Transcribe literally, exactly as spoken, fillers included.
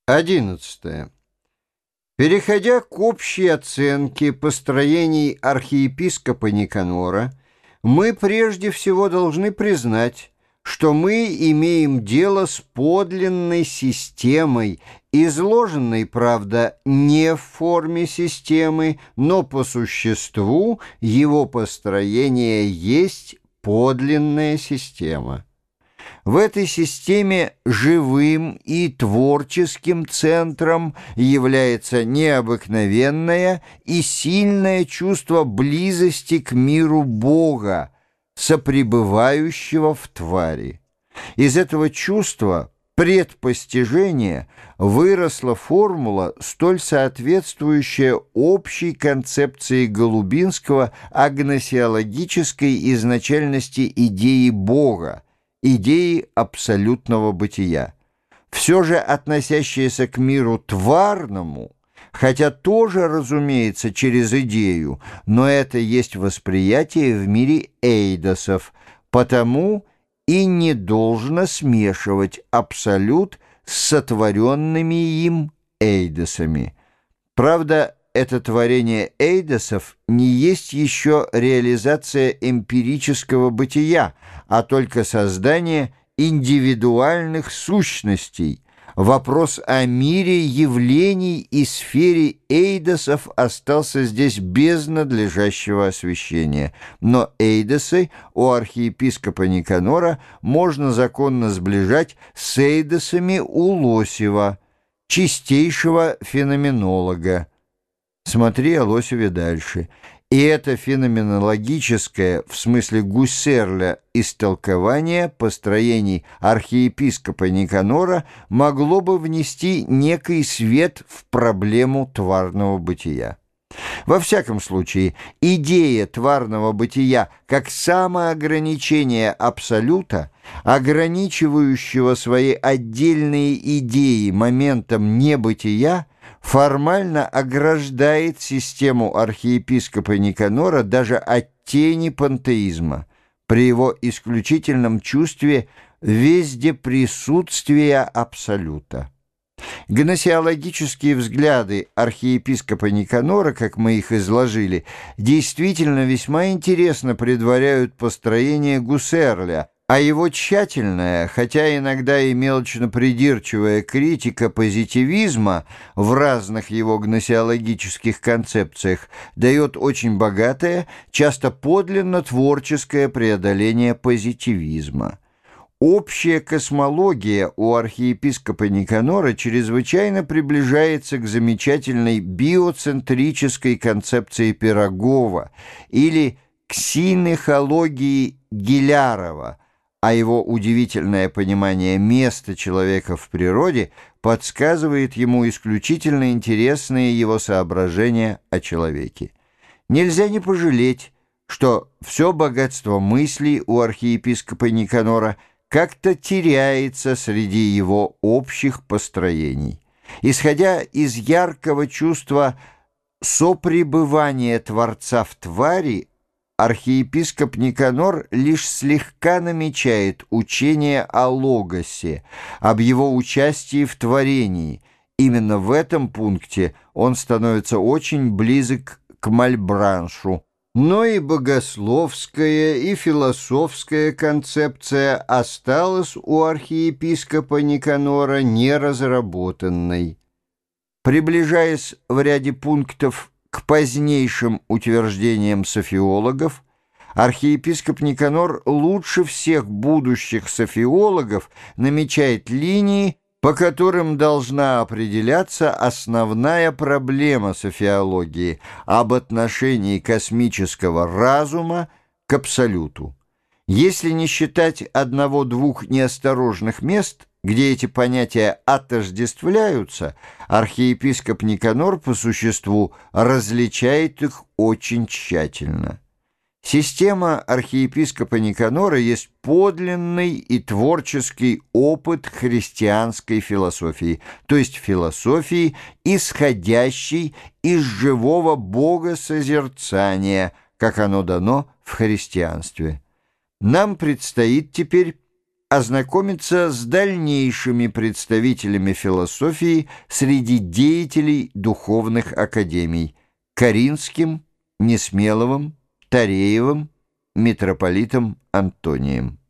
Одиннадцатое. Переходя к общей оценке построений архиепископа Никанора, мы прежде всего должны признать, что мы имеем дело с подлинной системой, изложенной, правда, не в форме системы, но по существу его построение есть подлинная система. В этой системе живым и творческим центром является необыкновенное и сильное чувство близости к миру Бога, сопребывающего в твари. Из этого чувства предпостижения выросла формула, столь соответствующая общей концепции Голубинского о гносеологической изначальности идеи Бога, идеи абсолютного бытия. Все же относящееся к миру тварному, хотя тоже, разумеется, через идею, но это есть восприятие в мире эйдосов, потому и не должно смешивать абсолют с сотворенными им эйдосами. Правда, это творение эйдосов не есть еще реализация эмпирического бытия, а только создание индивидуальных сущностей. Вопрос о мире явлений и сфере эйдосов остался здесь без надлежащего освещения. Но эйдосы у архиепископа Никанора можно законно сближать с эйдосами у Лосева, чистейшего феноменолога. Смотри о Лосеве дальше. И это феноменологическое, в смысле Гуссерля, истолкование построений архиепископа Никанора могло бы внести некий свет в проблему тварного бытия. Во всяком случае, идея тварного бытия как самоограничение абсолюта, ограничивающего свои отдельные идеи моментом небытия, формально ограждает систему архиепископа Никанора даже от тени пантеизма, при его исключительном чувстве везде присутствия абсолюта. Гносеологические взгляды архиепископа Никанора, как мы их изложили, действительно весьма интересно предваряют построение Гуссерля, а его тщательная, хотя иногда и мелочно-придирчивая критика позитивизма в разных его гносеологических концепциях дает очень богатое, часто подлинно творческое преодоление позитивизма. Общая космология у архиепископа Никанора чрезвычайно приближается к замечательной биоцентрической концепции Пирогова или к синехологии Гилярова, а его удивительное понимание места человека в природе подсказывает ему исключительно интересные его соображения о человеке. Нельзя не пожалеть, что все богатство мыслей у архиепископа Никанора как-то теряется среди его общих построений. Исходя из яркого чувства сопребывания Творца в твари, архиепископ Никанор лишь слегка намечает учение о Логосе, об его участии в творении. Именно в этом пункте он становится очень близок к Мальбраншу. Но и богословская, и философская концепция осталась у архиепископа Никанора неразработанной. Приближаясь в ряде пунктов к позднейшим утверждениям софиологов, архиепископ Никанор лучше всех будущих софиологов намечает линии, по которым должна определяться основная проблема софиологии об отношении космического разума к абсолюту. Если не считать одного-двух неосторожных мест, где эти понятия отождествляются, архиепископ Никанор по существу различает их очень тщательно. Система архиепископа Никанора есть подлинный и творческий опыт христианской философии, то есть философии, исходящей из живого богосозерцания, как оно дано в христианстве. Нам предстоит теперь ознакомиться с дальнейшими представителями философии среди деятелей духовных академий: Каринским, Несмеловым, Тареевым, митрополитом Антонием.